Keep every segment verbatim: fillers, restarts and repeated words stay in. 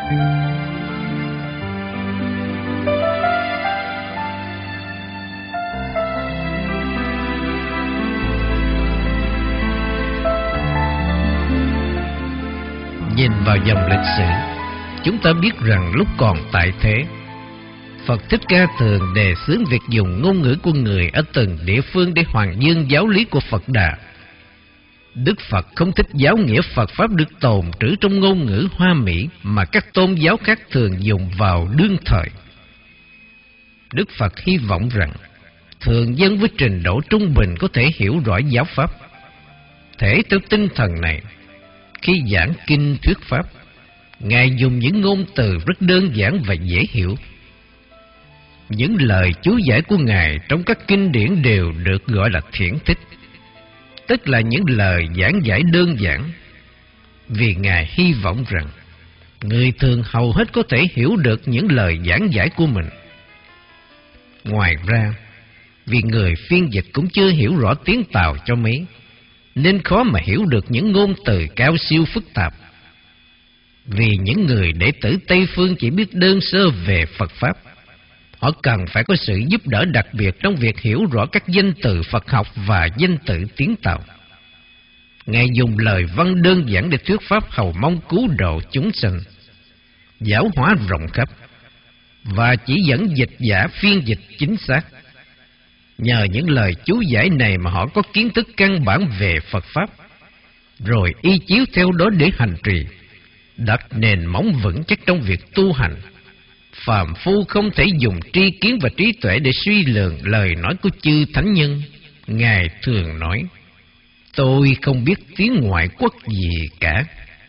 Nhìn vào dòng lịch sử, chúng ta biết rằng lúc còn tại thế, Phật Thích Ca thường đề xướng việc dùng ngôn ngữ của người ở từng địa phương để hoàn dương giáo lý của Phật Đà. Đức Phật không thích giáo nghĩa Phật Pháp được tồn trữ trong ngôn ngữ hoa mỹ mà các tôn giáo khác thường dùng vào đương thời. Đức Phật hy vọng rằng thường dân với trình độ trung bình có thể hiểu rõ giáo Pháp. Thể theo tinh thần này, khi giảng kinh thuyết Pháp, Ngài dùng những ngôn từ rất đơn giản và dễ hiểu. Những lời chú giải của Ngài trong các kinh điển đều được gọi là thiển thích, tức là những lời giảng giải đơn giản, vì Ngài hy vọng rằng người thường hầu hết có thể hiểu được những lời giảng giải của mình. Ngoài ra, vì người phiên dịch cũng chưa hiểu rõ tiếng Tàu cho mấy, nên khó mà hiểu được những ngôn từ cao siêu phức tạp. Vì những người đệ tử Tây Phương chỉ biết đơn sơ về Phật Pháp, họ cần phải có sự giúp đỡ đặc biệt trong việc hiểu rõ các danh từ Phật học và danh từ tiếng Tàu. Ngài dùng lời văn đơn giản để thuyết Pháp hầu mong cứu độ chúng sanh, giáo hóa rộng khắp, và chỉ dẫn dịch giả phiên dịch chính xác. Nhờ những lời chú giải này mà họ có kiến thức căn bản về Phật Pháp, rồi y chiếu theo đó để hành trì, đặt nền móng vững chắc trong việc tu hành. Phàm phu không thể dùng tri kiến và trí tuệ để suy lường lời nói của chư thánh nhân. Ngài thường nói, tôi không biết tiếng ngoại quốc gì cả.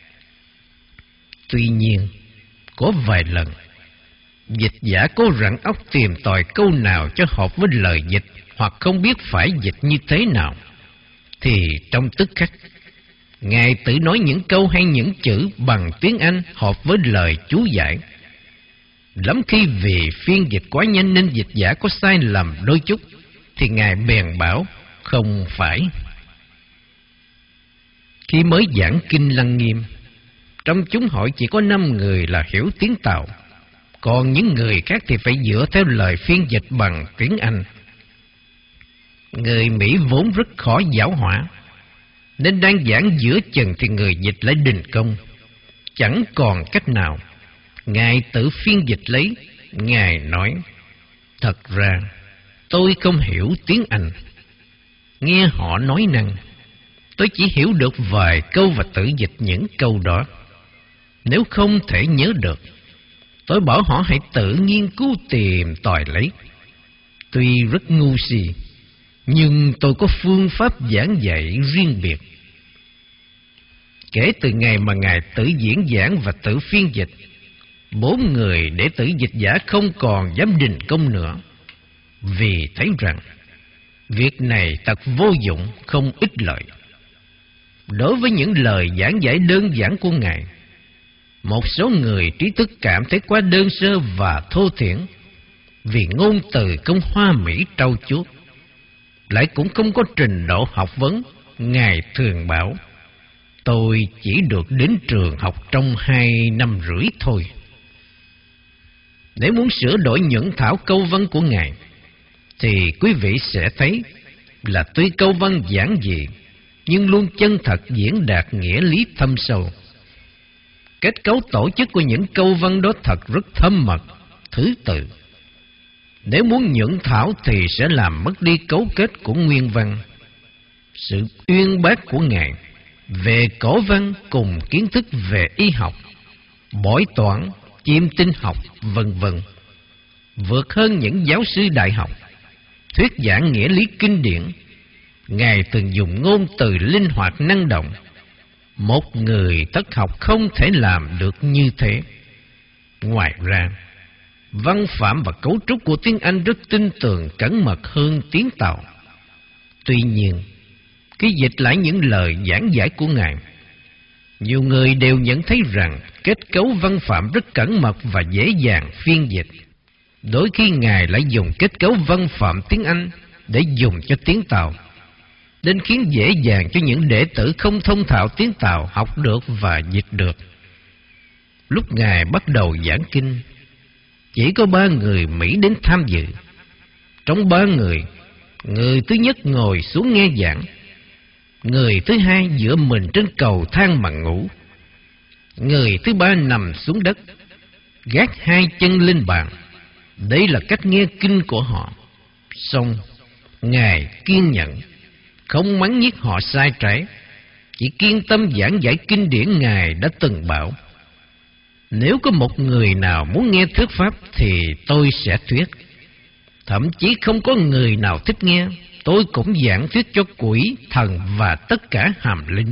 Tuy nhiên, có vài lần, dịch giả cố rặn óc tìm tòi câu nào cho hợp với lời dịch, hoặc không biết phải dịch như thế nào, thì trong tức khắc, Ngài tự nói những câu hay những chữ bằng tiếng Anh hợp với lời chú giải. Lắm khi vì phiên dịch quá nhanh nên dịch giả có sai lầm đôi chút, thì Ngài bèn bảo không phải. Khi mới giảng kinh Lăng Nghiêm, trong chúng hội chỉ có năm người là hiểu tiếng Tàu, còn những người khác thì phải dựa theo lời phiên dịch bằng tiếng Anh. Người Mỹ vốn rất khó giáo hóa, nên đang giảng giữa chừng thì người dịch lại đình công. Chẳng còn cách nào, Ngài tự phiên dịch lấy. Ngài nói, thật ra tôi không hiểu tiếng Anh. Nghe họ nói năng, tôi chỉ hiểu được vài câu và tự dịch những câu đó. Nếu không thể nhớ được, tôi bảo họ hãy tự nghiên cứu tìm tòi lấy. Tuy rất ngu si, nhưng tôi có phương pháp giảng dạy riêng biệt. Kể từ ngày mà Ngài tự diễn giảng và tự phiên dịch, bốn người đệ tử dịch giả không còn dám đình công nữa, vì thấy rằng việc này thật vô dụng, không ích lợi. Đối với những lời giảng giải đơn giản của Ngài, một số người trí thức cảm thấy quá đơn sơ và thô thiển, vì ngôn từ không hoa mỹ trau chuốt, lại cũng không có trình độ học vấn. Ngài thường bảo, tôi chỉ được đến trường học trong hai năm rưỡi thôi. Nếu muốn sửa đổi nhuận thảo câu văn của Ngài, thì quý vị sẽ thấy là tuy câu văn giản dị, nhưng luôn chân thật diễn đạt nghĩa lý thâm sâu. Kết cấu tổ chức của những câu văn đó thật rất thâm mật, thứ tự. Nếu muốn nhuận thảo thì sẽ làm mất đi cấu kết của nguyên văn. Sự uyên bác của Ngài về cổ văn cùng kiến thức về y học, bói toán, chiêm tinh học, vân vân, vượt hơn những giáo sư đại học. Thuyết giảng nghĩa lý kinh điển, Ngài từng dùng ngôn từ linh hoạt năng động. Một người thất học không thể làm được như thế. Ngoài ra, văn phạm và cấu trúc của tiếng Anh rất tinh tường cẩn mật hơn tiếng Tàu. Tuy nhiên, khi dịch lại những lời giảng giải của Ngài, nhiều người đều nhận thấy rằng kết cấu văn phạm rất cẩn mật và dễ dàng phiên dịch. Đôi khi Ngài lại dùng kết cấu văn phạm tiếng Anh để dùng cho tiếng Tàu, nên khiến dễ dàng cho những đệ tử không thông thạo tiếng Tàu học được và dịch được. Lúc Ngài bắt đầu giảng kinh, chỉ có ba người Mỹ đến tham dự. Trong ba người, người thứ nhất ngồi xuống nghe giảng, người thứ hai dựa mình trên cầu thang mà ngủ, người thứ ba nằm xuống đất, gác hai chân lên bàn. Đây là cách nghe kinh của họ. Xong, Ngài kiên nhẫn, không mắng nhiếc họ sai trái, chỉ kiên tâm giảng giải kinh điển Ngài đã từng bảo: nếu có một người nào muốn nghe thuyết pháp thì tôi sẽ thuyết. Thậm chí không có người nào thích nghe, tôi cũng giảng thuyết cho quỷ, thần và tất cả hàm linh.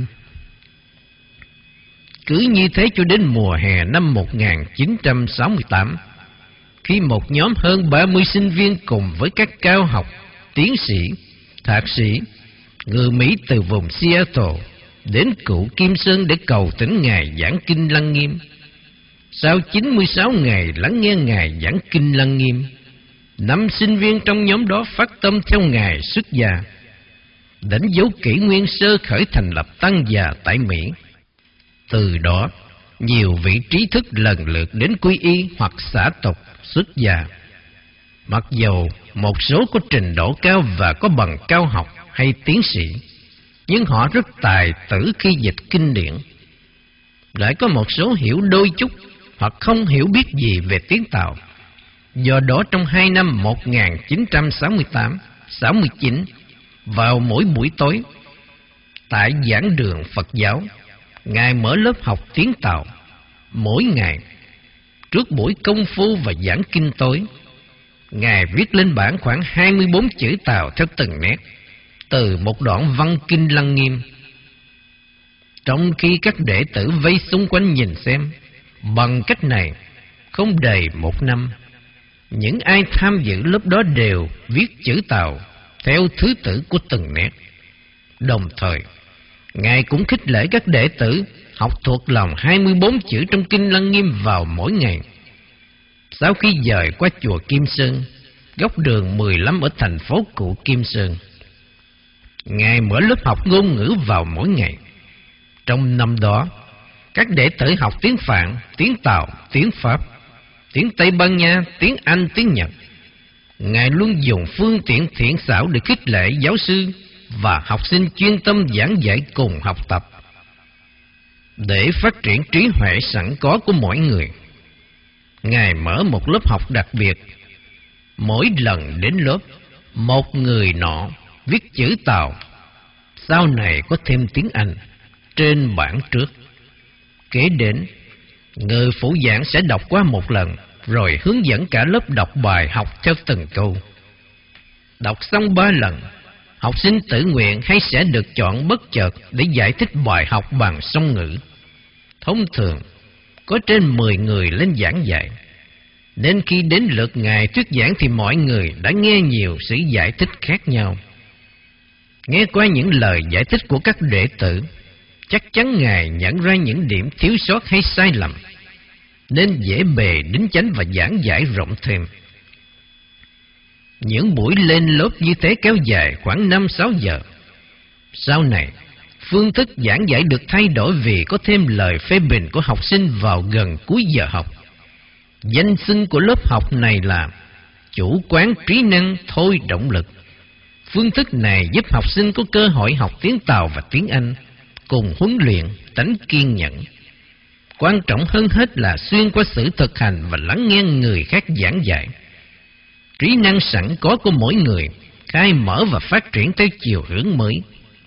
Cứ như thế cho đến mùa hè năm một nghìn chín trăm sáu mươi tám, khi một nhóm hơn ba mươi sinh viên cùng với các cao học, tiến sĩ, thạc sĩ, người Mỹ từ vùng Seattle đến Cựu Kim Sơn để cầu thỉnh Ngài giảng kinh Lăng Nghiêm. Sau chín mươi sáu ngày lắng nghe Ngài giảng kinh Lăng Nghiêm, năm sinh viên trong nhóm đó phát tâm theo Ngài xuất gia, đánh dấu kỷ nguyên sơ khởi thành lập tăng già tại Mỹ. Từ đó, nhiều vị trí thức lần lượt đến quy y hoặc xả tục xuất gia. Mặc dầu một số có trình độ cao và có bằng cao học hay tiến sĩ, nhưng họ rất tài tử khi dịch kinh điển. Lại có một số hiểu đôi chút hoặc không hiểu biết gì về tiếng Tàu. Do đó trong hai năm một nghìn chín trăm sáu mươi tám, sáu mươi chín, vào mỗi buổi tối, tại giảng đường Phật giáo, Ngài mở lớp học tiếng Tàu. Mỗi ngày, trước buổi công phu và giảng kinh tối, Ngài viết lên bảng khoảng hai mươi bốn chữ Tàu theo từng nét, từ một đoạn văn kinh Lăng Nghiêm. Trong khi các đệ tử vây xung quanh nhìn xem, bằng cách này, không đầy một năm, những ai tham dự lớp đó đều viết chữ Tàu theo thứ tự của từng nét. Đồng thời, Ngài cũng khích lệ các đệ tử học thuộc lòng hai mươi bốn chữ trong kinh Lăng Nghiêm vào mỗi ngày. Sau khi dời qua chùa Kim Sơn, góc đường mười lăm ở thành phố Cựu Kim Sơn, Ngài mở lớp học ngôn ngữ vào mỗi ngày. Trong năm đó, các đệ tử học tiếng Phạn, tiếng Tàu, tiếng Pháp, tiếng Tây Ban Nha, tiếng Anh, tiếng Nhật. Ngài luôn dùng phương tiện thiện xảo để khích lệ giáo sư và học sinh chuyên tâm giảng dạy cùng học tập. Để phát triển trí huệ sẵn có của mỗi người, Ngài mở một lớp học đặc biệt. Mỗi lần đến lớp, một người nọ viết chữ Tàu, sau này có thêm tiếng Anh trên bảng trước. Kế đến, người phụ giảng sẽ đọc qua một lần, rồi hướng dẫn cả lớp đọc bài học theo từng câu. Đọc xong ba lần, học sinh tự nguyện hay sẽ được chọn bất chợt để giải thích bài học bằng song ngữ. Thông thường, có trên mười người lên giảng dạy, nên khi đến lượt Ngài thuyết giảng thì mọi người đã nghe nhiều sự giải thích khác nhau. Nghe qua những lời giải thích của các đệ tử, chắc chắn Ngài nhận ra những điểm thiếu sót hay sai lầm, nên dễ bề đính chánh và giảng giải rộng thêm. Những buổi lên lớp như thế kéo dài khoảng năm sáu giờ. Sau này, phương thức giảng giải được thay đổi vì có thêm lời phê bình của học sinh vào gần cuối giờ học. Danh xưng của lớp học này là chủ quán trí năng thôi động lực. Phương thức này giúp học sinh có cơ hội học tiếng Tàu và tiếng Anh, cùng huấn luyện tánh kiên nhẫn. Quan trọng hơn hết là xuyên qua sự thực hành và lắng nghe người khác giảng dạy. Trí năng sẵn có của mỗi người khai mở và phát triển theo chiều hướng mới.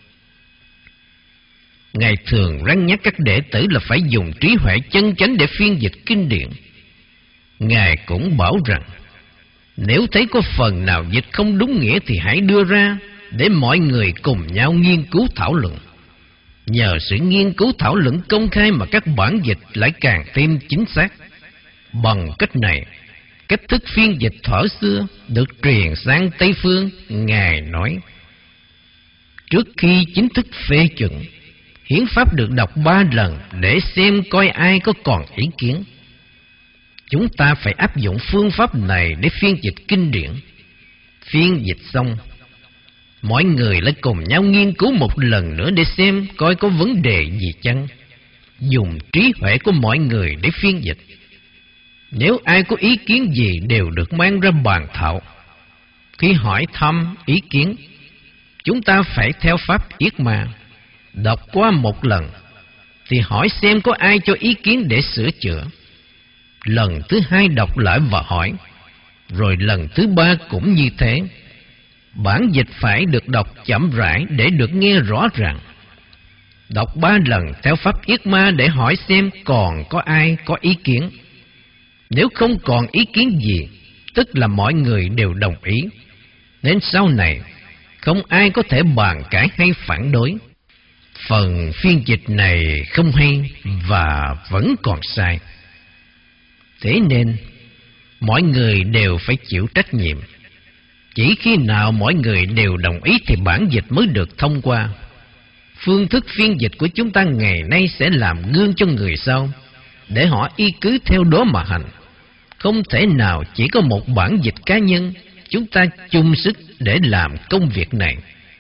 Ngài thường răn nhắc các đệ tử là phải dùng trí huệ chân chánh để phiên dịch kinh điển. Ngài cũng bảo rằng, nếu thấy có phần nào dịch không đúng nghĩa thì hãy đưa ra để mọi người cùng nhau nghiên cứu thảo luận. Nhờ sự nghiên cứu thảo luận công khai mà các bản dịch lại càng thêm chính xác. Bằng cách này, cách thức phiên dịch thuở xưa được truyền sang Tây Phương. Ngài nói, trước khi chính thức phê chuẩn, hiến pháp được đọc ba lần để xem coi ai có còn ý kiến. Chúng ta phải áp dụng phương pháp này để phiên dịch kinh điển. Phiên dịch xong, mọi người lại cùng nhau nghiên cứu một lần nữa để xem coi có vấn đề gì chăng. dùng trí huệ của mọi người để phiên dịch. Nếu ai có ý kiến gì đều được mang ra bàn thảo. Khi hỏi thăm ý kiến, chúng ta phải theo pháp yết ma, đọc qua một lần thì hỏi xem có ai cho ý kiến để sửa chữa. Lần thứ hai đọc lại và hỏi, rồi lần thứ ba cũng như thế. Bản dịch phải được đọc chậm rãi để được nghe rõ ràng. Đọc ba lần theo pháp yết ma để hỏi xem còn có ai có ý kiến. Nếu không còn ý kiến gì, tức là mọi người đều đồng ý, nên sau này không ai có thể bàn cãi hay phản đối. Phần phiên dịch này không hay và vẫn còn sai. Thế nên mọi người đều phải chịu trách nhiệm. Chỉ khi nào mọi người đều đồng ý thì bản dịch mới được thông qua. Phương thức phiên dịch của chúng ta ngày nay sẽ làm gương cho người sau, để họ y cứ theo đó mà hành. Không thể nào chỉ có một bản dịch cá nhân, chúng ta chung sức để làm công việc này.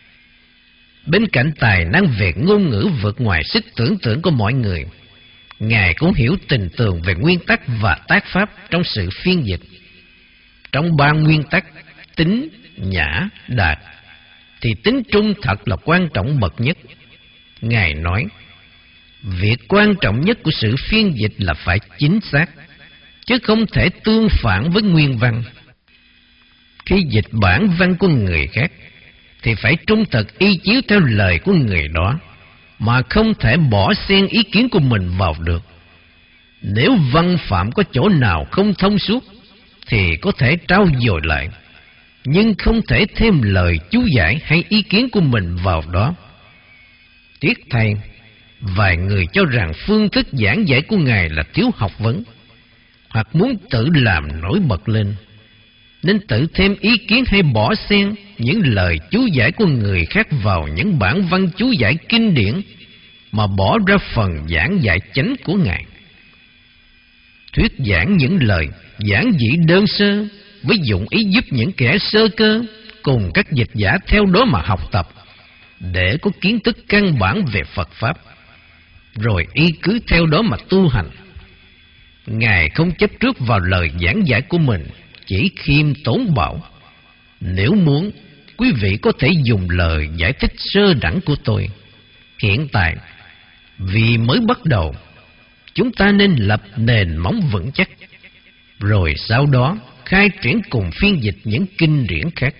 Bên cạnh tài năng về ngôn ngữ vượt ngoài sức tưởng tượng của mọi người, Ngài cũng hiểu tình tường về nguyên tắc và tác pháp trong sự phiên dịch. Trong ba nguyên tắc tính, nhã, đạt, thì tính trung thật là quan trọng bậc nhất. Ngài nói, việc quan trọng nhất của sự phiên dịch là phải chính xác, chứ không thể tương phản với nguyên văn. Khi dịch bản văn của người khác, thì phải trung thực y chiếu theo lời của người đó, mà không thể bỏ xen ý kiến của mình vào được. Nếu văn phạm có chỗ nào không thông suốt, thì có thể trau dồi lại, nhưng không thể thêm lời chú giải hay ý kiến của mình vào đó. Tiếc thay, vài người cho rằng phương thức giảng dạy của Ngài là thiếu học vấn, hoặc muốn tự làm nổi bật lên, nên tự thêm ý kiến hay bỏ xen những lời chú giải của người khác vào những bản văn chú giải kinh điển, mà bỏ ra phần giảng dạy chánh của Ngài. Thuyết giảng những lời giản dị đơn sơ với dụng ý giúp những kẻ sơ cơ cùng các dịch giả theo đó mà học tập, để có kiến thức căn bản về Phật Pháp, rồi y cứ theo đó mà tu hành. Ngài không chấp trước vào lời giảng giải của mình, chỉ khiêm tốn bảo, nếu muốn, quý vị có thể dùng lời giải thích sơ đẳng của tôi. Hiện tại, vì mới bắt đầu, chúng ta nên lập nền móng vững chắc, rồi sau đó khai triển cùng phiên dịch những kinh điển khác.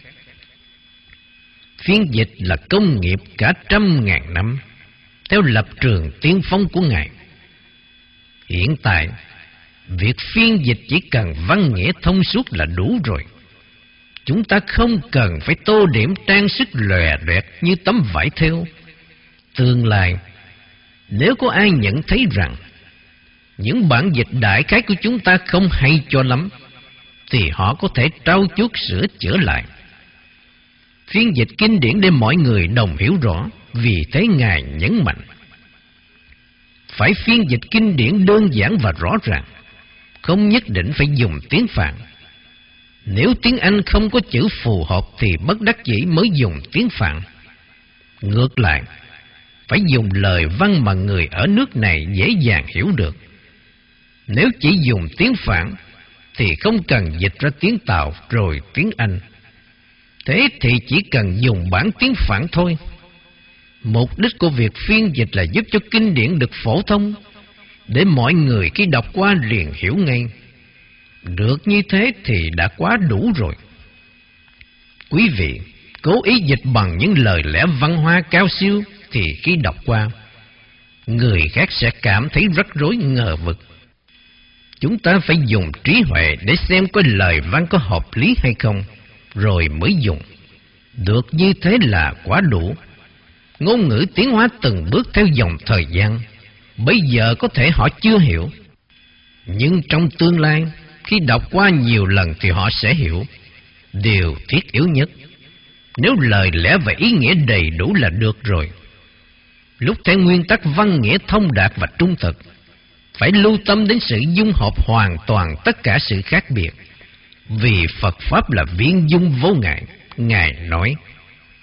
Phiên dịch là công nghiệp cả trăm ngàn năm, theo lập trường tiên phong của Ngài. Hiện tại, việc phiên dịch chỉ cần văn nghĩa thông suốt là đủ rồi. Chúng ta không cần phải tô điểm trang sức lòe loẹt như tấm vải thêu. Tương lai, nếu có ai nhận thấy rằng những bản dịch đại khái của chúng ta không hay cho lắm, thì họ có thể trau chuốt sửa chữa lại. Phiên dịch kinh điển để mọi người đồng hiểu rõ, vì thế Ngài nhấn mạnh phải phiên dịch kinh điển đơn giản và rõ ràng, không nhất định phải dùng tiếng Phạn. Nếu tiếng Anh không có chữ phù hợp thì bất đắc dĩ mới dùng tiếng Phạn. Ngược lại, phải dùng lời văn mà người ở nước này dễ dàng hiểu được. Nếu chỉ dùng tiếng Phạn thì không cần dịch ra tiếng Tàu rồi tiếng Anh. Thế thì chỉ cần dùng bản tiếng Phạn thôi. Mục đích của việc phiên dịch là giúp cho kinh điển được phổ thông, để mọi người khi đọc qua liền hiểu ngay. Được như thế thì đã quá đủ rồi. Quý vị cố ý dịch bằng những lời lẽ văn hoa cao siêu, thì khi đọc qua, người khác sẽ cảm thấy rắc rối ngờ vực. Chúng ta phải dùng trí huệ để xem có lời văn có hợp lý hay không, rồi mới dùng. Được như thế là quá đủ. Ngôn ngữ tiến hóa từng bước theo dòng thời gian. Bây giờ có thể họ chưa hiểu, nhưng trong tương lai, khi đọc qua nhiều lần thì họ sẽ hiểu. Điều thiết yếu nhất, nếu lời lẽ và ý nghĩa đầy đủ là được rồi. Lúc theo nguyên tắc văn nghĩa thông đạt và trung thực, phải lưu tâm đến sự dung hợp hoàn toàn tất cả sự khác biệt, vì Phật Pháp là viên dung vô ngại. Ngài nói,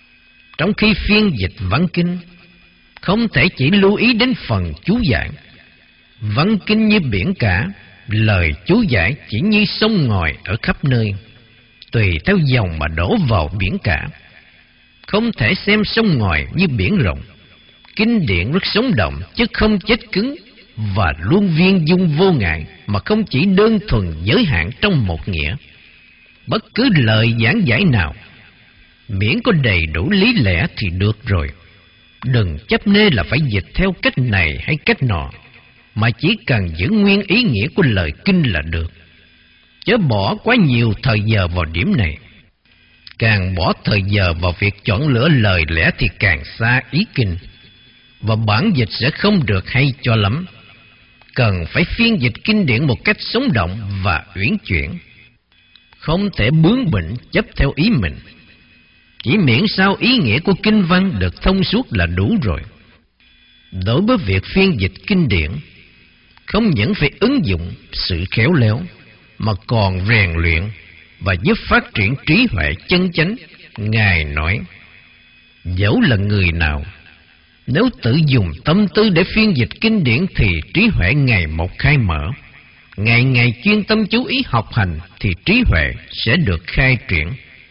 trong khi phiên dịch văn kinh, không thể chỉ lưu ý đến phần chú giải, Văn kinh như biển cả, lời chú giải chỉ như sông ngòi ở khắp nơi, tùy theo dòng mà đổ vào biển cả. Không thể xem sông ngòi như biển rộng. Kinh điển rất sống động chứ không chết cứng, và luôn viên dung vô ngại mà không chỉ đơn thuần giới hạn trong một nghĩa. Bất cứ lời giảng giải nào, miễn có đầy đủ lý lẽ thì được rồi. Đừng chấp nê là phải dịch theo cách này hay cách nọ, mà chỉ cần giữ nguyên ý nghĩa của lời kinh là được. Chớ bỏ quá nhiều thời giờ vào điểm này. Càng bỏ thời giờ vào việc chọn lựa lời lẽ thì càng xa ý kinh, và bản dịch sẽ không được hay cho lắm. Cần phải phiên dịch kinh điển một cách sống động và uyển chuyển, không thể bướng bỉnh chấp theo ý mình. Chỉ miễn sao ý nghĩa của kinh văn được thông suốt là đủ rồi. Đối với việc phiên dịch kinh điển, không những phải ứng dụng sự khéo léo, mà còn rèn luyện và giúp phát triển trí huệ chân chánh. Ngài nói, dẫu là người nào, nếu tự dùng tâm tư để phiên dịch kinh điển thì trí huệ ngày một khai mở. Ngày ngày chuyên tâm chú ý học hành thì trí huệ sẽ được khai triển.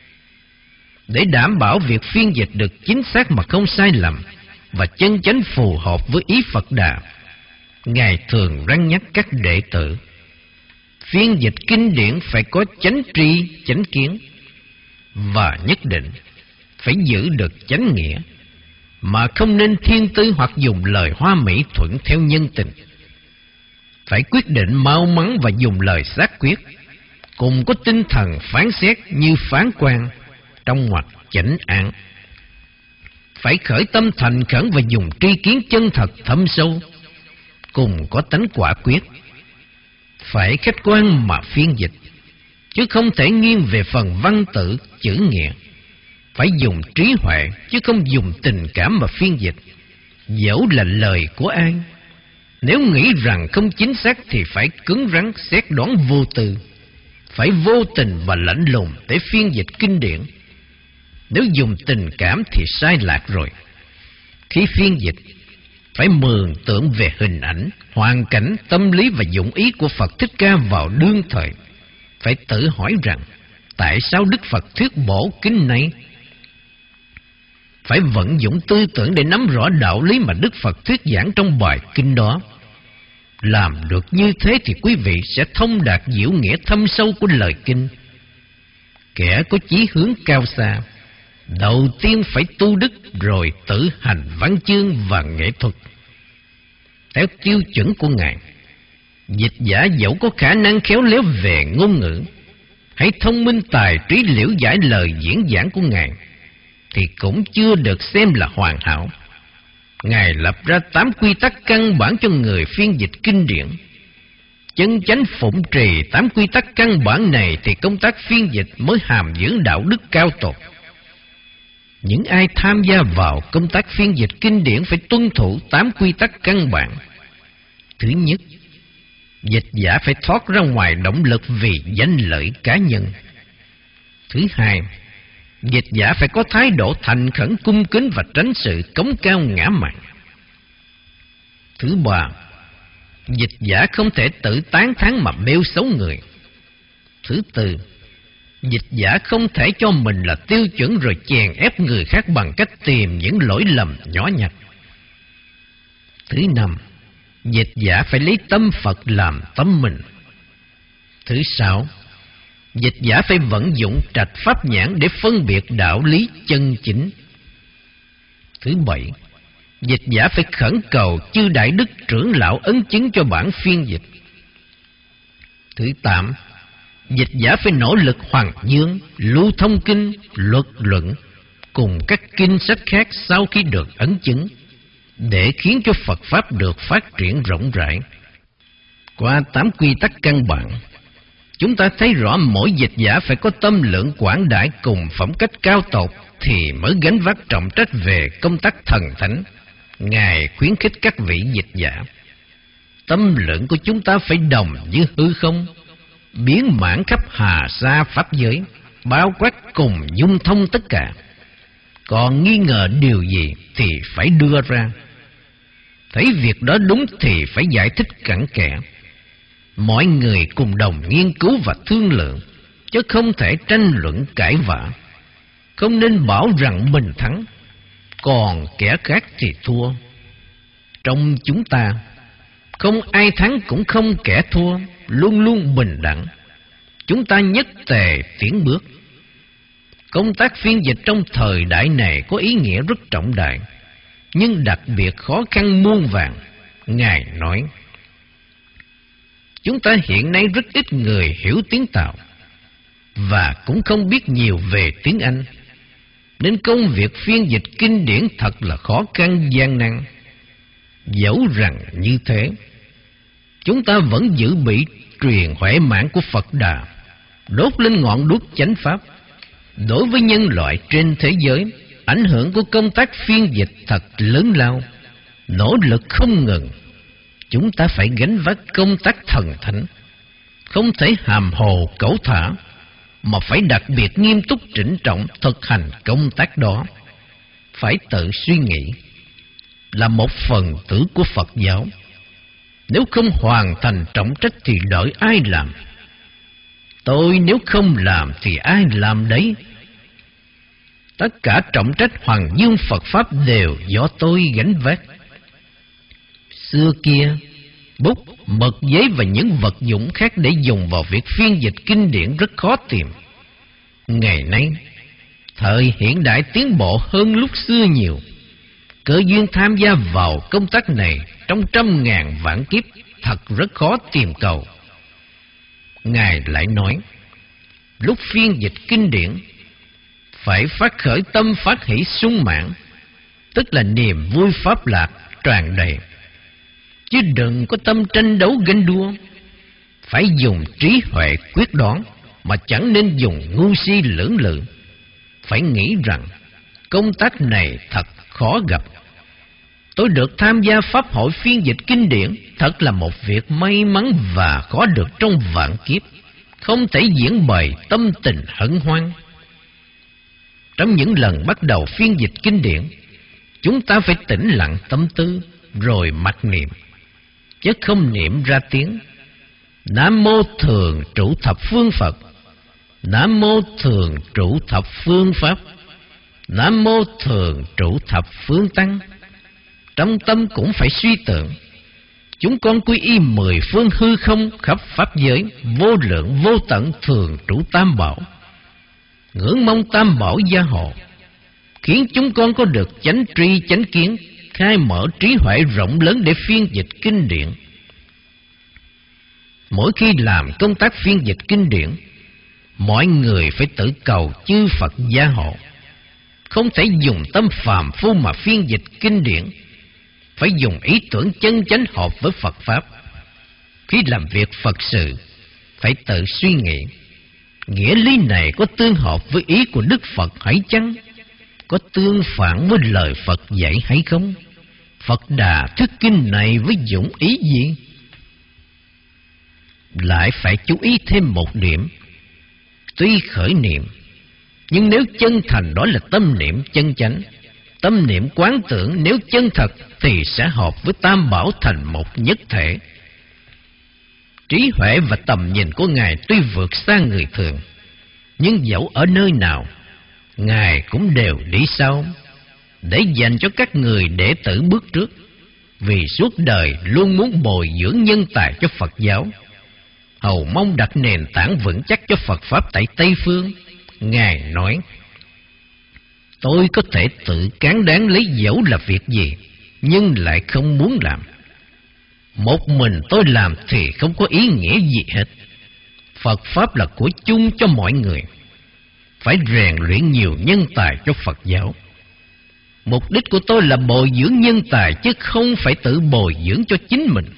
Để đảm bảo việc phiên dịch được chính xác mà không sai lầm và chân chánh phù hợp với ý Phật Đà, Ngài thường răn nhắc các đệ tử phiên dịch kinh điển phải có chánh tri, chánh kiến, và nhất định phải giữ được chánh nghĩa, mà không nên thiên tư hoặc dùng lời hoa mỹ thuận theo nhân tình. Phải quyết định mau mắn và dùng lời xác quyết, cùng có tinh thần phán xét như phán quan, trong ngoặc chánh án. Phải khởi tâm thành khẩn và dùng tri kiến chân thật thâm sâu, cùng có tánh quả quyết. Phải khách quan mà phiên dịch, chứ không thể nghiêng về phần văn tự chữ nghĩa. Phải dùng trí huệ chứ không dùng tình cảm mà phiên dịch, dẫu là lời của ai. Nếu nghĩ rằng không chính xác thì phải cứng rắn xét đoán vô tư. Phải vô tình và lạnh lùng để phiên dịch kinh điển. Nếu dùng tình cảm thì sai lạc rồi. Khi phiên dịch, phải mường tượng về hình ảnh, hoàn cảnh, tâm lý và dụng ý của Phật Thích Ca vào đương thời. Phải tự hỏi rằng, tại sao Đức Phật thuyết bổ kinh này? Phải vận dụng tư tưởng để nắm rõ đạo lý mà Đức Phật thuyết giảng trong bài kinh đó. Làm được như thế thì quý vị sẽ thông đạt diệu nghĩa thâm sâu của lời kinh. Kẻ có chí hướng cao xa, đầu tiên phải tu đức rồi tự hành văn chương và nghệ thuật. Theo tiêu chuẩn của Ngài, dịch giả dẫu có khả năng khéo léo về ngôn ngữ, hay thông minh tài trí liễu giải lời diễn giảng của Ngài, thì cũng chưa được xem là hoàn hảo. Ngài lập ra tám quy tắc căn bản cho người phiên dịch kinh điển. Chân chánh phụng trì tám quy tắc căn bản này thì công tác phiên dịch mới hàm dưỡng đạo đức cao tột. Những ai tham gia vào công tác phiên dịch kinh điển phải tuân thủ tám quy tắc căn bản. Thứ nhất, dịch giả phải thoát ra ngoài động lực vì danh lợi cá nhân. Thứ hai, dịch giả phải có thái độ thành khẩn cung kính và tránh sự cống cao ngã mạn. Thứ ba, dịch giả không thể tự tán thán mà bêu xấu người. Thứ tư, dịch giả không thể cho mình là tiêu chuẩn rồi chèn ép người khác bằng cách tìm những lỗi lầm nhỏ nhặt. Thứ năm, dịch giả phải lấy tâm Phật làm tâm mình. Thứ sáu, dịch giả phải vận dụng trạch pháp nhãn để phân biệt đạo lý chân chính. Thứ bảy, dịch giả phải khẩn cầu chư đại đức trưởng lão ấn chứng cho bản phiên dịch. Thứ tám, dịch giả phải nỗ lực hoàn dương, lưu thông kinh, luật luận cùng các kinh sách khác sau khi được ấn chứng, để khiến cho Phật Pháp được phát triển rộng rãi. Qua tám quy tắc căn bản, chúng ta thấy rõ mỗi dịch giả phải có tâm lượng quảng đại cùng phẩm cách cao tột thì mới gánh vác trọng trách về công tác thần thánh. Ngài khuyến khích các vị dịch giả, tâm lượng của chúng ta phải đồng như hư không, biến mãn khắp hà sa pháp giới, bao quát cùng dung thông tất cả. Còn nghi ngờ điều gì thì phải đưa ra. Thấy việc đó đúng thì phải giải thích cặn kẽ. Mọi người cùng đồng nghiên cứu và thương lượng, chứ không thể tranh luận cãi vã. Không nên bảo rằng mình thắng, còn kẻ khác thì thua. Trong chúng ta, không ai thắng cũng không kẻ thua, luôn luôn bình đẳng. Chúng ta nhất tề tiến bước. Công tác phiên dịch trong thời đại này có ý nghĩa rất trọng đại, nhưng đặc biệt khó khăn muôn vàn. Ngài nói, chúng ta hiện nay rất ít người hiểu tiếng Tàu, và cũng không biết nhiều về tiếng Anh, nên công việc phiên dịch kinh điển thật là khó khăn gian nan. Dẫu rằng như thế, chúng ta vẫn giữ bị truyền huệ mạng của Phật Đà, đốt lên ngọn đuốc chánh pháp. Đối với nhân loại trên thế giới, ảnh hưởng của công tác phiên dịch thật lớn lao, nỗ lực không ngừng. Chúng ta phải gánh vác công tác thần thánh, không thể hàm hồ cẩu thả, mà phải đặc biệt nghiêm túc trịnh trọng thực hành công tác đó. Phải tự suy nghĩ, là một phần tử của Phật giáo, nếu không hoàn thành trọng trách thì đợi ai làm? Tôi nếu không làm thì ai làm đấy? Tất cả trọng trách Hoàng Dương Phật Pháp đều do tôi gánh vác. Xưa kia, bút, mực, giấy và những vật dụng khác để dùng vào việc phiên dịch kinh điển rất khó tìm. Ngày nay, thời hiện đại tiến bộ hơn lúc xưa nhiều. Cơ duyên tham gia vào công tác này trong trăm ngàn vạn kiếp thật rất khó tìm cầu. Ngài lại nói, lúc phiên dịch kinh điển phải phát khởi tâm phát hỷ sung mãn, tức là niềm vui pháp lạc tràn đầy, chứ đừng có tâm tranh đấu ganh đua. Phải dùng trí huệ quyết đoán, mà chẳng nên dùng ngu si lưỡng lự. Phải nghĩ rằng công tác này thật khó gặp. Tôi được tham gia pháp hội phiên dịch kinh điển, thật là một việc may mắn và khó được trong vạn kiếp, không thể diễn bày tâm tình hân hoan. Trong những lần bắt đầu phiên dịch kinh điển, chúng ta phải tĩnh lặng tâm tư, rồi mặc niệm, chứ không niệm ra tiếng. Nam mô thường trụ thập phương Phật, Nam mô thường trụ thập phương Pháp, Nam mô thường trụ thập phương Tăng. Trong tâm cũng phải suy tưởng, chúng con quy y mười phương hư không khắp pháp giới, vô lượng vô tận thường trụ tam bảo, ngưỡng mong tam bảo gia hộ, khiến chúng con có được chánh tri chánh kiến, khai mở trí huệ rộng lớn để phiên dịch kinh điển. Mỗi khi làm công tác phiên dịch kinh điển, mọi người phải tự cầu chư Phật gia hộ, không thể dùng tâm phàm phu mà phiên dịch kinh điển. Phải dùng ý tưởng chân chánh hợp với Phật Pháp. Khi làm việc Phật sự, phải tự suy nghĩ, nghĩa lý này có tương hợp với ý của Đức Phật hay chăng? Có tương phản với lời Phật dạy hay không? Phật Đà thuyết kinh này với dụng ý gì? Lại phải chú ý thêm một điểm. Tuy khởi niệm, nhưng nếu chân thành đó là tâm niệm chân chánh. Tâm niệm quán tưởng nếu chân thật thì sẽ hợp với tam bảo thành một nhất thể. Trí huệ và tầm nhìn của Ngài tuy vượt xa người thường, nhưng dẫu ở nơi nào, Ngài cũng đều đi sau, để dành cho các người đệ tử bước trước, vì suốt đời luôn muốn bồi dưỡng nhân tài cho Phật giáo, hầu mong đặt nền tảng vững chắc cho Phật Pháp tại Tây Phương. Ngài nói, tôi có thể tự cán đáng lấy dẫu là việc gì, nhưng lại không muốn làm. Một mình tôi làm thì không có ý nghĩa gì hết. Phật Pháp là của chung cho mọi người. Phải rèn luyện nhiều nhân tài cho Phật giáo. Mục đích của tôi là bồi dưỡng nhân tài, chứ không phải tự bồi dưỡng cho chính mình.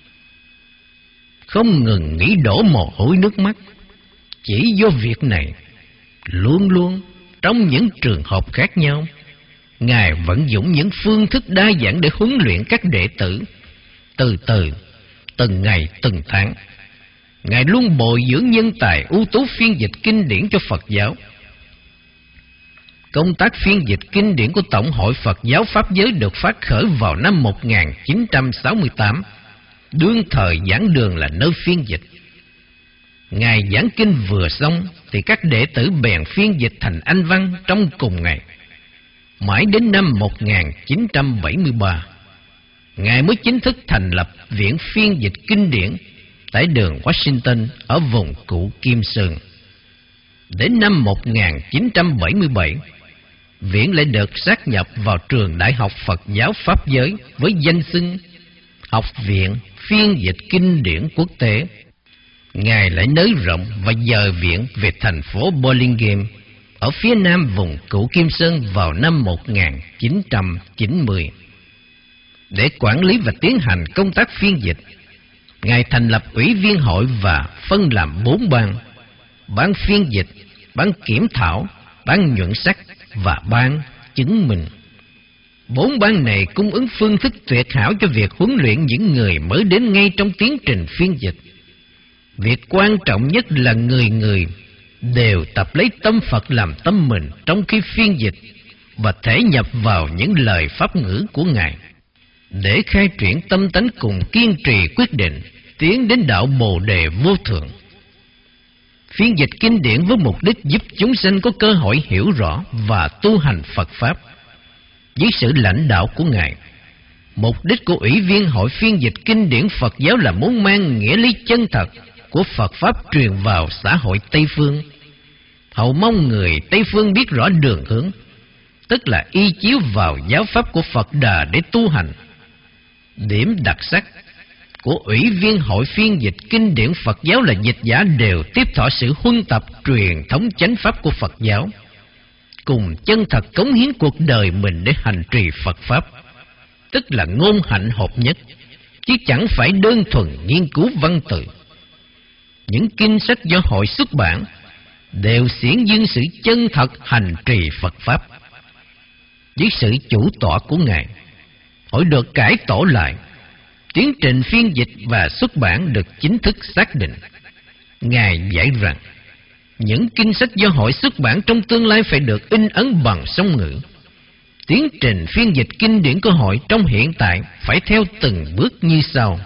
Không ngừng nghĩ đổ mồ hôi nước mắt. Chỉ do việc này, luôn luôn trong những trường hợp khác nhau, Ngài vận dụng những phương thức đa dạng để huấn luyện các đệ tử. Từ từ, từng ngày từng tháng, Ngài luôn bồi dưỡng nhân tài ưu tú phiên dịch kinh điển cho Phật giáo. Công tác phiên dịch kinh điển của Tổng hội Phật giáo Pháp giới được phát khởi vào năm một nghìn chín trăm sáu mươi tám. Đương thời giảng đường là nơi phiên dịch. Ngài giảng kinh vừa xong thì các đệ tử bèn phiên dịch thành Anh văn trong cùng ngày. Mãi đến năm một nghìn chín trăm bảy mươi ba, Ngài mới chính thức thành lập Viện Phiên dịch Kinh điển tại đường Washington ở vùng cũ Kim Sơn. Đến năm một nghìn chín trăm bảy mươi bảy, Viện lại được sát nhập vào Trường Đại học Phật giáo Pháp giới với danh xưng Học viện Phiên dịch Kinh điển Quốc tế. Ngài lại nới rộng và dời viện về thành phố Burlingame ở phía nam vùng cũ Kim Sơn vào năm một nghìn chín trăm chín mươi. Để quản lý và tiến hành công tác phiên dịch, Ngài thành lập ủy viên hội và phân làm bốn ban: ban phiên dịch, ban kiểm thảo, ban nhuận sắc và ban chứng minh. Bốn ban này cung ứng phương thức tuyệt hảo cho việc huấn luyện những người mới đến ngay trong tiến trình phiên dịch. Việc quan trọng nhất là người người đều tập lấy tâm Phật làm tâm mình trong khi phiên dịch và thể nhập vào những lời pháp ngữ của Ngài, để khai triển tâm tánh cùng kiên trì quyết định tiến đến đạo Bồ đề vô thượng. Phiên dịch kinh điển với mục đích giúp chúng sanh có cơ hội hiểu rõ và tu hành Phật Pháp. Dưới sự lãnh đạo của Ngài, mục đích của Ủy viên hội phiên dịch kinh điển Phật giáo là muốn mang nghĩa lý chân thật của Phật Pháp truyền vào xã hội Tây Phương, hầu mong người Tây Phương biết rõ đường hướng, tức là y chiếu vào giáo pháp của Phật Đà để tu hành. Điểm đặc sắc của Ủy viên hội phiên dịch kinh điển Phật giáo là dịch giả đều tiếp thọ sự huân tập truyền thống chánh pháp của Phật giáo, cùng chân thật cống hiến cuộc đời mình để hành trì Phật Pháp, tức là ngôn hạnh hợp nhất, chứ chẳng phải đơn thuần nghiên cứu văn tự. Những kinh sách do hội xuất bản đều xiển dương sự chân thật hành trì Phật Pháp. Dưới sự chủ tọa của Ngài, hội được cải tổ lại, tiến trình phiên dịch và xuất bản được chính thức xác định. Ngài dạy rằng những kinh sách do hội xuất bản trong tương lai phải được in ấn bằng song ngữ. Tiến trình phiên dịch kinh điển của hội trong hiện tại phải theo từng bước như sau.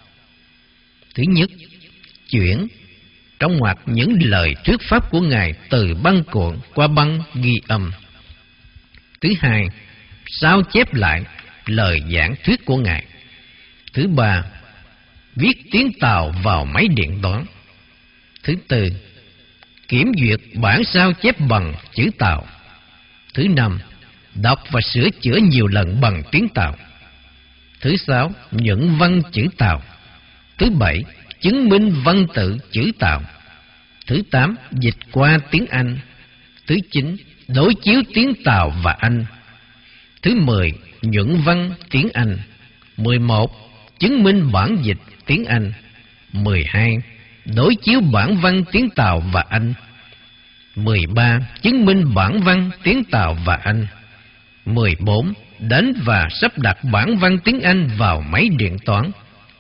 Thứ nhất, chuyển trong ngoặc những lời thuyết pháp của Ngài từ băng cuộn qua băng ghi âm. Thứ hai, sao chép lại lời giảng thuyết của Ngài. Thứ ba, viết tiếng Tàu vào máy điện toán. Thứ tư, kiểm duyệt bản sao chép bằng chữ Tàu. Thứ năm, đọc và sửa chữa nhiều lần bằng tiếng Tàu. Thứ sáu, nhuận văn chữ Tàu. Thứ bảy, chứng minh văn tự chữ Tàu. Thứ tám, dịch qua tiếng Anh. Thứ chín, đối chiếu tiếng Tàu và Anh. Thứ mười, nhuận văn tiếng Anh. Mười một, chứng minh bản dịch tiếng Anh. Mười hai, đối chiếu bản văn tiếng Tàu và Anh. Mười ba, chứng minh bản văn tiếng Tàu và Anh. Mười bốn, đánh và sắp đặt bản văn tiếng Anh vào máy điện toán.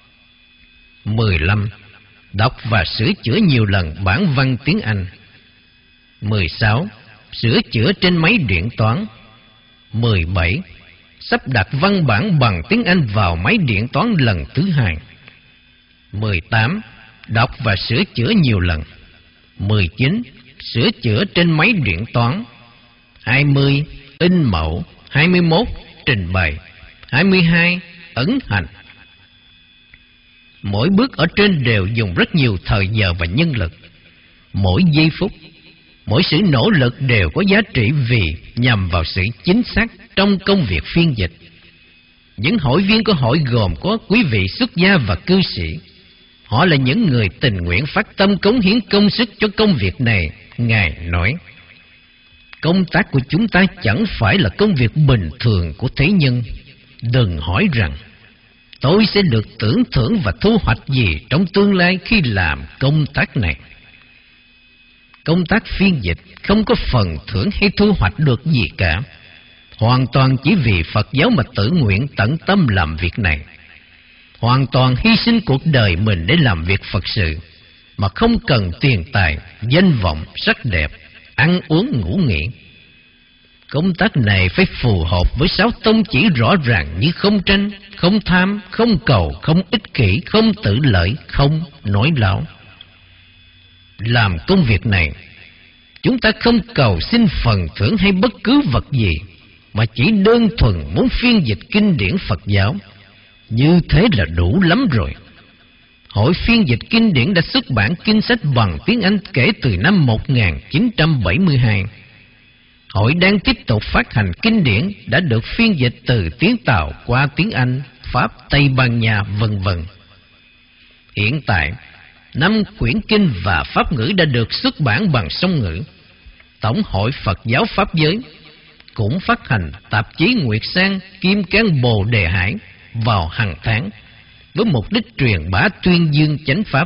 Mười lăm, đọc và sửa chữa nhiều lần bản văn tiếng Anh. Mười sáu, sửa chữa trên máy điện toán. Mười bảy, sắp đặt văn bản bằng tiếng Anh vào máy điện toán lần thứ hai. Mười tám, đọc và sửa chữa nhiều lần. Mười chín, sửa chữa trên máy điện toán. Hai mươi, in mẫu. Hai mươi mốt, trình bày. Hai mươi hai, ấn hành. Mỗi bước ở trên đều dùng rất nhiều thời giờ và nhân lực. Mỗi giây phút, mỗi sự nỗ lực đều có giá trị vì nhằm vào sự chính xác trong công việc phiên dịch. Những hội viên của hội gồm có quý vị xuất gia và cư sĩ. Họ là những người tình nguyện phát tâm cống hiến công sức cho công việc này. Ngài nói, công tác của chúng ta chẳng phải là công việc bình thường của thế nhân. Đừng hỏi rằng tôi sẽ được tưởng thưởng và thu hoạch gì trong tương lai khi làm công tác này. Công tác phiên dịch không có phần thưởng hay thu hoạch được gì cả. Hoàn toàn chỉ vì Phật giáo mà tự nguyện tận tâm làm việc này. Hoàn toàn hy sinh cuộc đời mình để làm việc Phật sự, mà không cần tiền tài, danh vọng, sắc đẹp, ăn uống ngủ nghỉ. Công tác này phải phù hợp với sáu tông chỉ rõ ràng như không tranh, không tham, không cầu, không ích kỷ, không tự lợi, không nói láo. Làm công việc này, chúng ta không cầu xin phần thưởng hay bất cứ vật gì, mà chỉ đơn thuần muốn phiên dịch kinh điển Phật giáo. Như thế là đủ lắm rồi. Hội phiên dịch kinh điển đã xuất bản kinh sách bằng tiếng Anh kể từ năm một nghìn chín trăm bảy mươi hai. Hội đang tiếp tục phát hành kinh điển đã được phiên dịch từ tiếng Tàu qua tiếng Anh, Pháp, Tây Ban Nha, vân vân. Hiện tại, năm quyển kinh và pháp ngữ đã được xuất bản bằng song ngữ. Tổng hội Phật giáo Pháp giới cũng phát hành tạp chí Nguyệt Sang Kim Cang Bồ Đề Hải vào hàng tháng với mục đích truyền bá tuyên dương chánh pháp.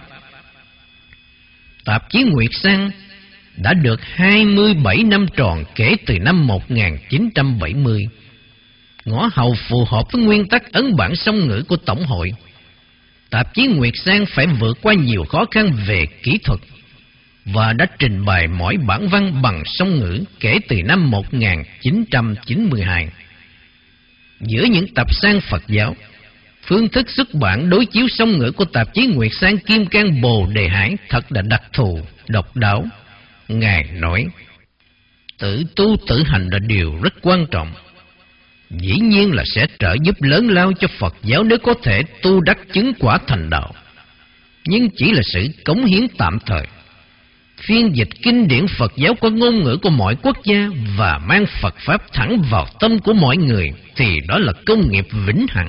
Tạp chí Nguyệt Sang đã được hai mươi bảy năm tròn kể từ năm một nghìn chín trăm bảy mươi. Ngõ hầu phù hợp với nguyên tắc ấn bản song ngữ của Tổng hội. Tạp chí Nguyệt Sang phải vượt qua nhiều khó khăn về kỹ thuật và đã trình bày mỗi bản văn bằng song ngữ kể từ năm một nghìn chín trăm chín mươi hai. Giữa những tập san Phật giáo, phương thức xuất bản đối chiếu song ngữ của tạp chí Nguyệt Sang Kim Cang Bồ Đề Hải thật là đặc thù, độc đáo. Ngài nói, tự tu tự hành là điều rất quan trọng. Dĩ nhiên là sẽ trợ giúp lớn lao cho Phật giáo nếu có thể tu đắc chứng quả thành đạo, nhưng chỉ là sự cống hiến tạm thời. Phiên dịch kinh điển Phật giáo qua ngôn ngữ của mọi quốc gia và mang Phật Pháp thẳng vào tâm của mọi người thì đó là công nghiệp vĩnh hằng.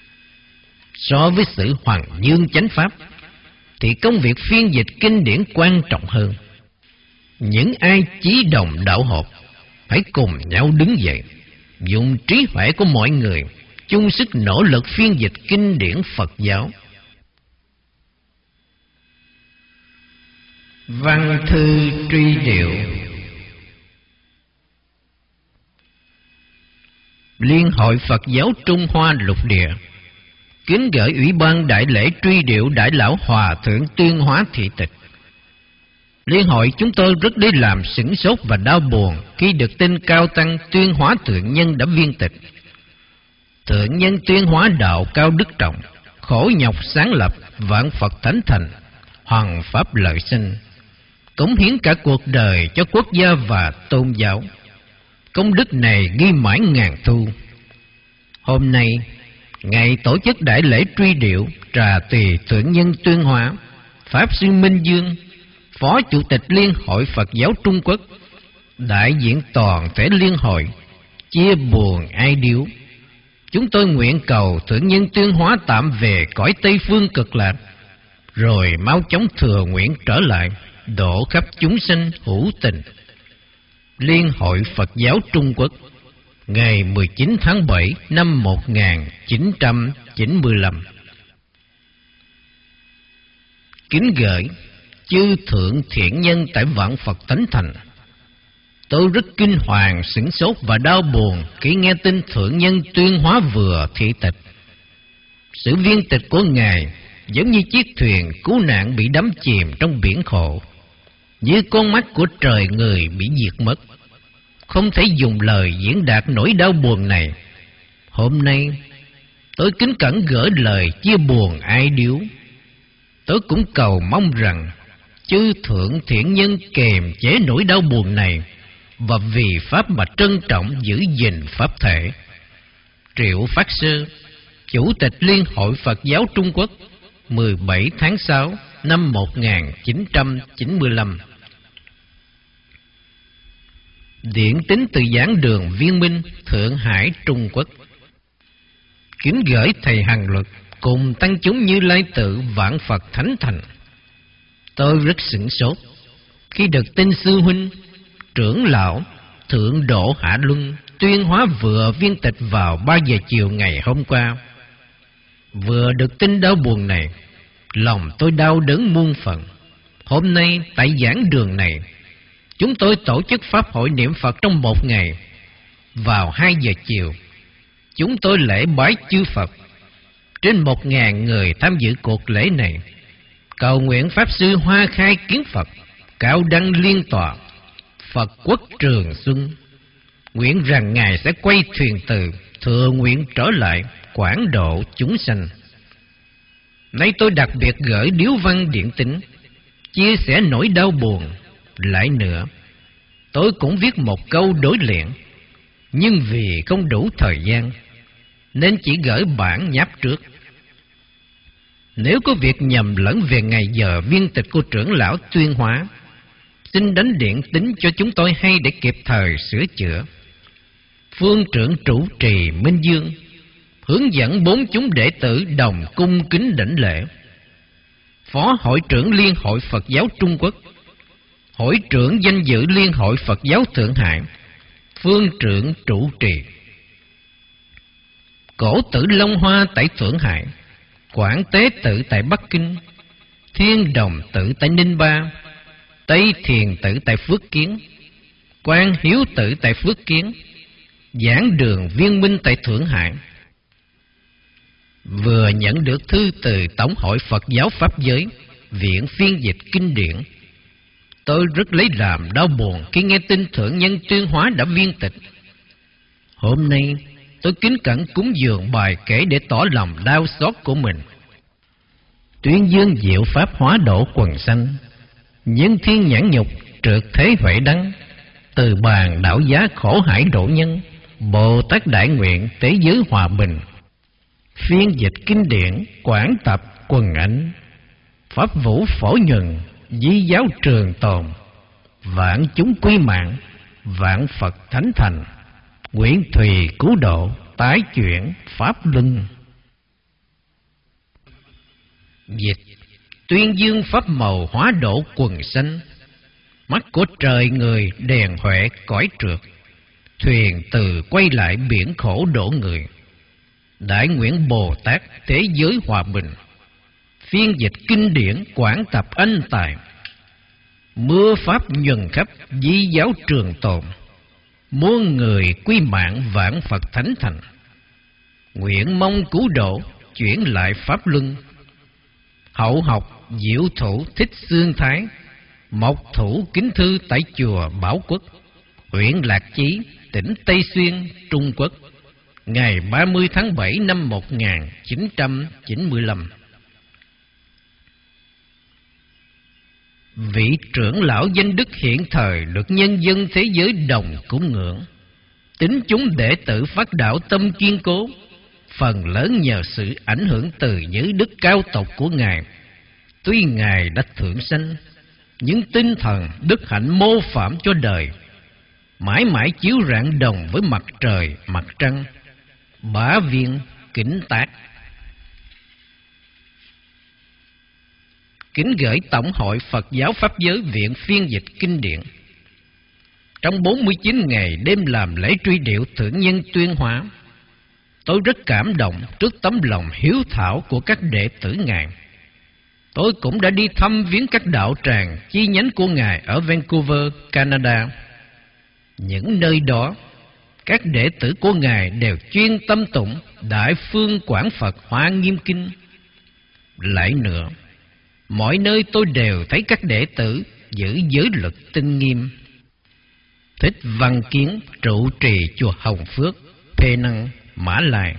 So với sự hoàng dương chánh Pháp thì công việc phiên dịch kinh điển quan trọng hơn. Những ai chí đồng đạo hợp hãy cùng nhau đứng dậy, dùng trí huệ của mọi người chung sức nỗ lực phiên dịch kinh điển Phật giáo. Văn thư truy điệu. Liên hội Phật giáo Trung Hoa lục địa kính gửi Ủy ban Đại lễ truy điệu Đại lão Hòa thượng Tuyên Hóa thị tịch. Liên hội chúng tôi rất để làm sửng sốt và đau buồn khi được tin cao tăng Tuyên Hóa thượng nhân đã viên tịch. Thượng nhân Tuyên Hóa đạo cao đức trọng, khổ nhọc sáng lập vạn Phật thánh thành, hoàng pháp lợi sinh, cống hiến cả cuộc đời cho quốc gia và tôn giáo. Công đức này ghi mãi ngàn thu. Hôm nay, ngày tổ chức đại lễ truy điệu trà tỳ thượng nhân Tuyên Hóa, Pháp sư Minh Dương, Phó Chủ tịch Liên hội Phật giáo Trung Quốc, đại diện toàn thể liên hội, chia buồn ai điếu. Chúng tôi nguyện cầu thượng nhân Tuyên Hóa tạm về cõi Tây Phương cực lạc, rồi mau chóng thừa nguyện trở lại, độ khắp chúng sinh hữu tình. Liên hội Phật giáo Trung Quốc, ngày mười chín tháng bảy năm một nghìn chín trăm chín mươi lăm. Kính gửi chư thượng thiện nhân tại vạn Phật Thánh Thành. Tôi rất kinh hoàng, sửng sốt và đau buồn khi nghe tin thượng nhân Tuyên Hóa vừa thị tịch. Sự viên tịch của Ngài giống như chiếc thuyền cứu nạn bị đắm chìm trong biển khổ, như con mắt của trời người bị diệt mất. Không thể dùng lời diễn đạt nỗi đau buồn này. Hôm nay tôi kính cẩn gửi lời chia buồn ai điếu. Tôi cũng cầu mong rằng chư thượng thiện nhân kềm chế nỗi đau buồn này và vì Pháp mà trân trọng giữ gìn Pháp thể. Triệu Phát Sư, Chủ tịch Liên hội Phật giáo Trung Quốc, mười bảy tháng sáu năm một nghìn chín trăm chín mươi lăm. Điển tín từ giảng đường Viên Minh, Thượng Hải, Trung Quốc. Kính gửi thầy Hằng Luật cùng tăng chúng Như Lai Tự vạn Phật Thánh Thành. Tôi rất sửng sốt khi được tin sư huynh trưởng lão Thượng Độ Hạ Luân Tuyên Hóa vừa viên tịch vào ba giờ chiều ngày hôm qua. Vừa được tin đau buồn này, lòng tôi đau đớn muôn phần. Hôm nay tại giảng đường này, chúng tôi tổ chức pháp hội niệm Phật trong một ngày. Vào hai giờ chiều, chúng tôi lễ bái chư Phật. Trên một ngàn người tham dự cuộc lễ này, cầu nguyện Pháp Sư Hoa Khai Kiến Phật, Cao Đăng Liên Tọa, Phật Quốc Trường Xuân, Nguyện rằng Ngài sẽ quay thuyền từ, thừa nguyện trở lại, quảng độ chúng sanh. Nay tôi đặc biệt gửi điếu văn điện tín, chia sẻ nỗi đau buồn. Lại nữa, tôi cũng viết một câu đối联, nhưng vì không đủ thời gian, nên chỉ gửi bản nháp trước. Nếu có việc nhầm lẫn về ngày giờ viên tịch của trưởng lão Tuyên Hóa, xin đánh điện tín cho chúng tôi hay để kịp thời sửa chữa. Phương trưởng trụ trì Minh Dương hướng dẫn bốn chúng đệ tử đồng cung kính đảnh lễ. Phó hội trưởng Liên hội Phật giáo Trung Quốc, hội trưởng danh dự Liên hội Phật giáo Thượng Hải, phương trưởng trụ trì. Cổ tử Long Hoa tại Thượng Hải, Quảng Tế tự tại Bắc Kinh, Thiên Đồng tự tại Ninh Ba, Tây Thiền tự tại Phước Kiến, Quan Hiếu tự tại Phước Kiến, Giảng Đường Viên Minh tại Thượng Hải. Vừa nhận được thư từ Tổng hội Phật giáo Pháp giới, viện phiên dịch kinh điển. Tôi rất lấy làm đau buồn khi nghe tin thượng nhân Tuyên Hóa đã viên tịch. Hôm nay tôi kính cẩn cúng dường bài kể để tỏ lòng đau xót của mình. Tuyên dương diệu pháp hóa độ quần sanh, nhân thiên nhãn nhục trượt thế huệ đắng. Từ bàn đạo giá khổ hải độ nhân, Bồ Tát đại nguyện tế giới hòa bình. Phiên dịch kinh điển quảng tập quần ảnh, pháp vũ phổ nhuần di giáo trường tồn. Vạn chúng quy mạng, vạn Phật thánh thành, nguyện thùy cứu độ tái chuyển pháp luân. Dịch: tuyên dương pháp màu hóa độ quần sanh. Mắt của trời người đèn huệ cõi trượt, thuyền từ quay lại biển khổ đổ người. Đại nguyện Bồ Tát thế giới hòa bình. Phiên dịch kinh điển quảng tập anh tài, mưa pháp nhuần khắp di giáo trường tồn. Muôn người quy mạng, vạn Phật thánh thành, nguyện mong cứu độ chuyển lại pháp luân. Hậu học diệu thủ thích xương thái, mộc thủ kính thư tại chùa Bảo Quốc, huyện Lạc Chí, tỉnh Tây Xuyên, Trung Quốc, ngày ba mươi tháng bảy năm một nghìn chín trăm chín mươi lăm. Vị trưởng lão danh đức hiện thời được nhân dân thế giới đồng cúng ngưỡng. Tín chúng đệ tử phát đạo tâm kiên cố, phần lớn nhờ sự ảnh hưởng từ giới đức cao tộc của Ngài. Tuy Ngài đã thượng sanh, những tinh thần đức hạnh mô phạm cho đời, mãi mãi chiếu rạng đồng với mặt trời mặt trăng. Bá Viên Kính Tác. Kính gửi Tổng hội Phật giáo Pháp giới viện phiên dịch kinh điển. Trong bốn mươi chín ngày đêm làm lễ truy điệu thượng nhân Tuyên Hóa, tôi rất cảm động trước tấm lòng hiếu thảo của các đệ tử Ngài. Tôi cũng đã đi thăm viếng các đạo tràng chi nhánh của Ngài ở Vancouver, Canada. Những nơi đó, các đệ tử của Ngài đều chuyên tâm tụng Đại Phương Quảng Phật Hoa Nghiêm Kinh. Lại nữa, mọi nơi tôi đều thấy các đệ tử giữ giới luật tinh nghiêm. Thích Văn Kiến trụ trì chùa Hồng Phước, Pê Năng, Mã Lai.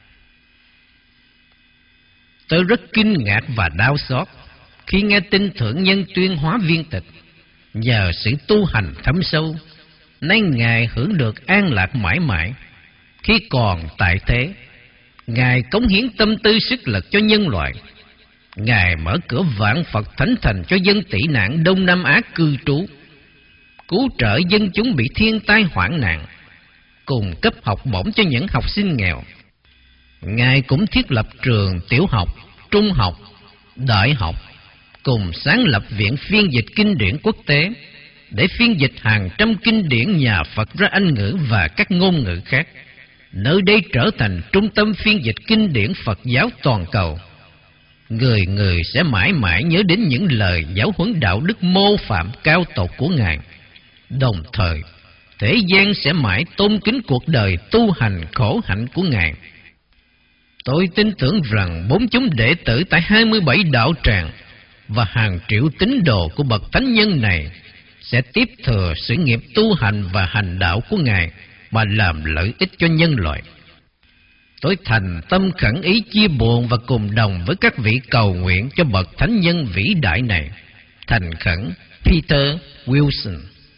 Tôi rất kinh ngạc và đau xót khi nghe tin thượng nhân Tuyên Hóa viên tịch. Nhờ sự tu hành thâm sâu, nay Ngài hưởng được an lạc mãi mãi. Khi còn tại thế, Ngài cống hiến tâm tư sức lực cho nhân loại. Ngài mở cửa vạn Phật thánh thành cho dân tị nạn Đông Nam Á cư trú, cứu trợ dân chúng bị thiên tai hoạn nạn, cùng cấp học bổng cho những học sinh nghèo. Ngài cũng thiết lập trường tiểu học, trung học, đại học, cùng sáng lập viện phiên dịch kinh điển quốc tế để phiên dịch hàng trăm kinh điển nhà Phật ra Anh ngữ và các ngôn ngữ khác. Nơi đây trở thành trung tâm phiên dịch kinh điển Phật giáo toàn cầu. Người người sẽ mãi mãi nhớ đến những lời giáo huấn đạo đức mô phạm cao tột của Ngài. Đồng thời, thế gian sẽ mãi tôn kính cuộc đời tu hành khổ hạnh của Ngài. Tôi tin tưởng rằng bốn chúng đệ tử tại hai mươi bảy đạo tràng và hàng triệu tín đồ của bậc thánh nhân này sẽ tiếp thừa sự nghiệp tu hành và hành đạo của Ngài mà làm lợi ích cho nhân loại. Tôi thành tâm khẩn ý chia buồn và cùng đồng với các vị cầu nguyện cho bậc thánh nhân vĩ đại này. Thành khẩn, Peter Wilson.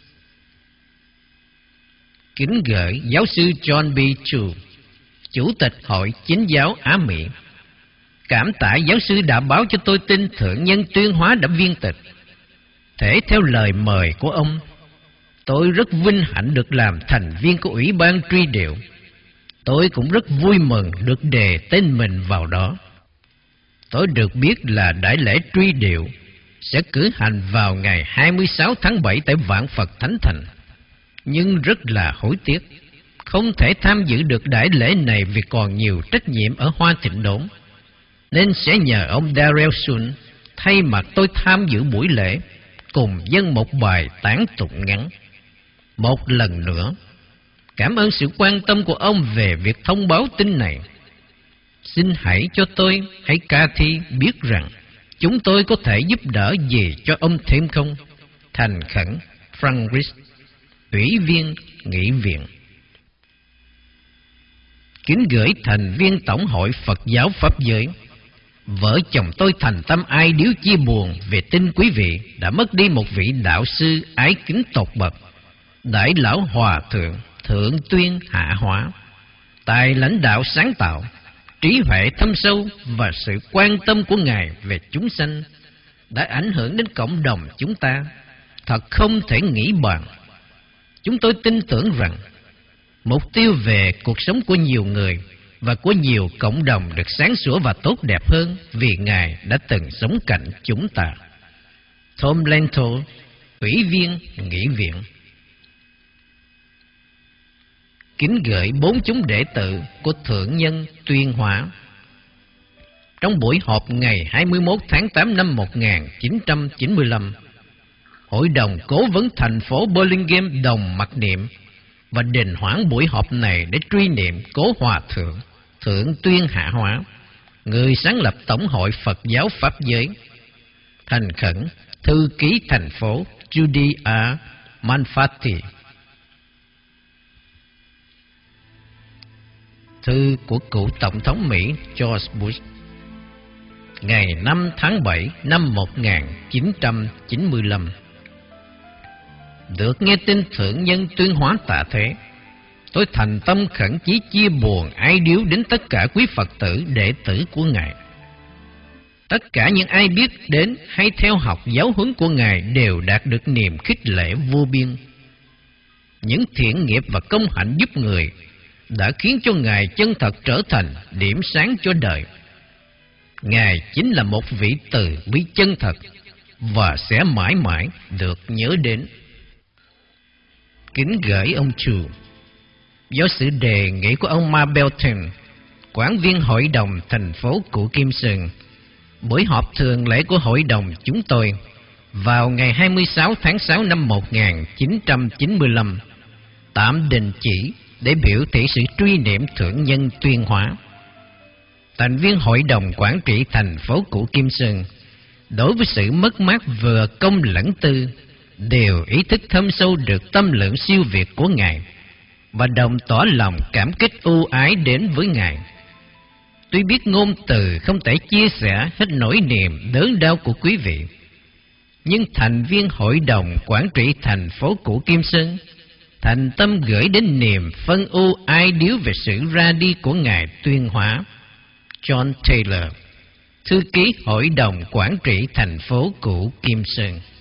Kính gửi giáo sư John B. Chu, Chủ tịch Hội Chính giáo Á Mỹ. Cảm tạ giáo sư đã báo cho tôi tin thượng nhân Tuyên Hóa đã viên tịch. Thể theo lời mời của ông, tôi rất vinh hạnh được làm thành viên của Ủy ban truy điệu. Tôi cũng rất vui mừng được đề tên mình vào đó. Tôi được biết là đại lễ truy điệu sẽ cử hành vào ngày hai mươi sáu tháng bảy tại Vạn Phật Thánh Thành. Nhưng rất là hối tiếc, không thể tham dự được đại lễ này vì còn nhiều trách nhiệm ở Hoa Thịnh Đốn, nên sẽ nhờ ông Darrell Sun thay mặt tôi tham dự buổi lễ, cùng dâng một bài tán tụng ngắn. Một lần nữa, cảm ơn sự quan tâm của ông về việc thông báo tin này. Xin hãy cho tôi, hãy Cathy biết rằng chúng tôi có thể giúp đỡ gì cho ông thêm không? Thành khẩn, Frank Rich, Ủy viên Nghị viện. Kính gửi thành viên Tổng hội Phật giáo Pháp giới. Vợ chồng tôi thành tâm ai điếu chia buồn về tin quý vị đã mất đi một vị đạo sư ái kính tột bậc, Đại lão Hòa thượng Thượng Tuyên Hạ Hóa. Tài lãnh đạo sáng tạo, trí huệ thâm sâu và sự quan tâm của Ngài về chúng sanh đã ảnh hưởng đến cộng đồng chúng ta, thật không thể nghĩ bàn. Chúng tôi tin tưởng rằng mục tiêu về cuộc sống của nhiều người và của nhiều cộng đồng được sáng sủa và tốt đẹp hơn vì Ngài đã từng sống cạnh chúng ta. Tom Lento, Ủy viên Nghị viện. Kính gửi bốn chúng đệ tử của Thượng nhân Tuyên Hóa. Trong buổi họp ngày hai mươi mốt tháng tám năm một nghìn chín trăm chín mươi lăm, Hội đồng Cố vấn thành phố Burlingame đồng mặc niệm và đình hoãn buổi họp này để truy niệm Cố Hòa thượng Thượng Tuyên Hạ Hóa, người sáng lập Tổng hội Phật giáo Pháp giới. Thành khẩn, thư ký thành phố Judy A. Manfatti. Thư của cựu Tổng thống Mỹ George Bush, ngày năm tháng bảy năm một nghìn chín trăm chín mươi lăm. Được nghe tin thượng nhân Tuyên Hóa tạ thế, tôi thành tâm khẩn chí chia buồn ai điếu đến tất cả quý Phật tử đệ tử của Ngài. Tất cả những ai biết đến hay theo học giáo huấn của Ngài đều đạt được niềm khích lệ vô biên. Những thiện nghiệp và công hạnh giúp người đã khiến cho Ngài chân thật trở thành điểm sáng cho đời. Ngài chính là một vị từ bi chân thật và sẽ mãi mãi được nhớ đến. Kính gửi ông Chu, do sự đề nghị của ông Ma Belton, quản viên hội đồng thành phố Củ Kim Sơn, buổi họp thường lệ của hội đồng chúng tôi vào ngày hai mươi sáu tháng sáu năm một nghìn chín trăm chín mươi lăm tạm đình chỉ để biểu thị sự truy niệm thượng nhân Tuyên Hóa. Thành viên hội đồng quản trị thành phố Củ Kim Sơn, đối với sự mất mát vừa công lẫn tư, đều ý thức thâm sâu được tâm lượng siêu việt của Ngài và đồng tỏ lòng cảm kích ưu ái đến với Ngài. Tuy biết ngôn từ không thể chia sẻ hết nỗi niềm đớn đau của quý vị, nhưng thành viên hội đồng quản trị thành phố Củ Kim Sơn thành tâm gửi đến niềm phân ưu ai điếu về sự ra đi của Ngài Tuyên Hóa. John Taylor, thư ký hội đồng quản trị thành phố Củ Kim Sơn.